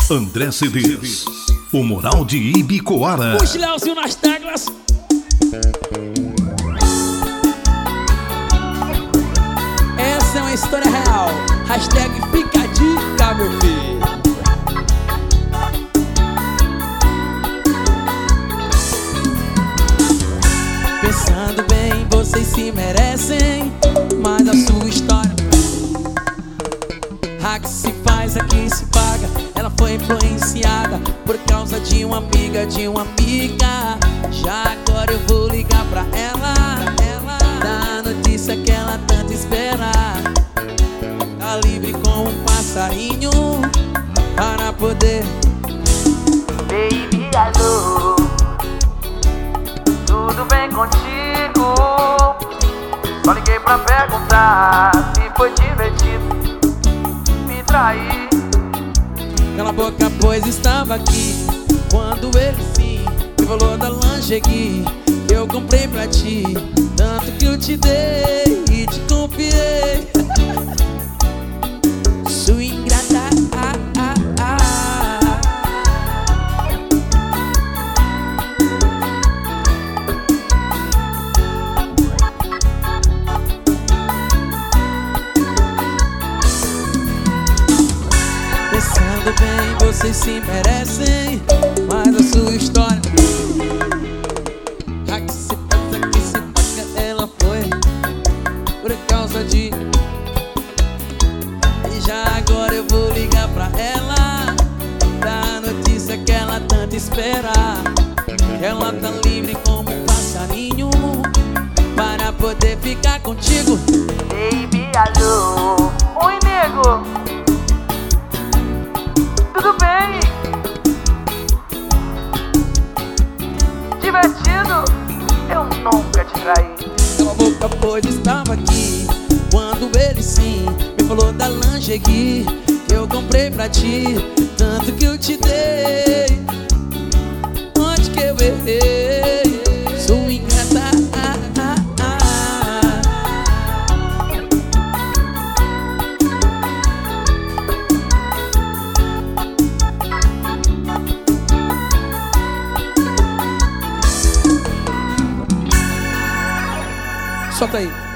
André CDs, o Moral de Ibicoara. Puxa Leozinho nas teclas. Essa é uma história real. Hashtag fica a dica, meu filho. Pensando bem, vocês se merecem, mas a sua história a que se faz, a que se paga. Ela foi influenciada por causa de uma amiga, Já agora eu vou ligar pra ela, da notícia que ela tanto espera. Tá livre como um passarinho para poder. Baby, alô, tudo bem contigo? Só liguei pra perguntar se foi divertido me trair. Cala a boca, pois estava aqui quando ele sim me falou da lingerie que eu comprei pra ti. Tanto que eu te dei e te confiei. Sua ingrata, Pensando bem, vocês se merecem, mas a sua história a que se passa, a que se paga. Ela foi por causa de. E já agora eu vou ligar pra ela, da notícia que ela tanto espera. Ela tá livre como um passarinho para poder ficar contigo. Baby, alô, oi nego, tudo bem? Divertido? Eu nunca te traí. Cala a boca, pois estava aqui quando ele sim me falou da lingerie que eu comprei pra ti. Tanto que eu te dei. Onde que eu errei? Sou ingrata. Solta aí.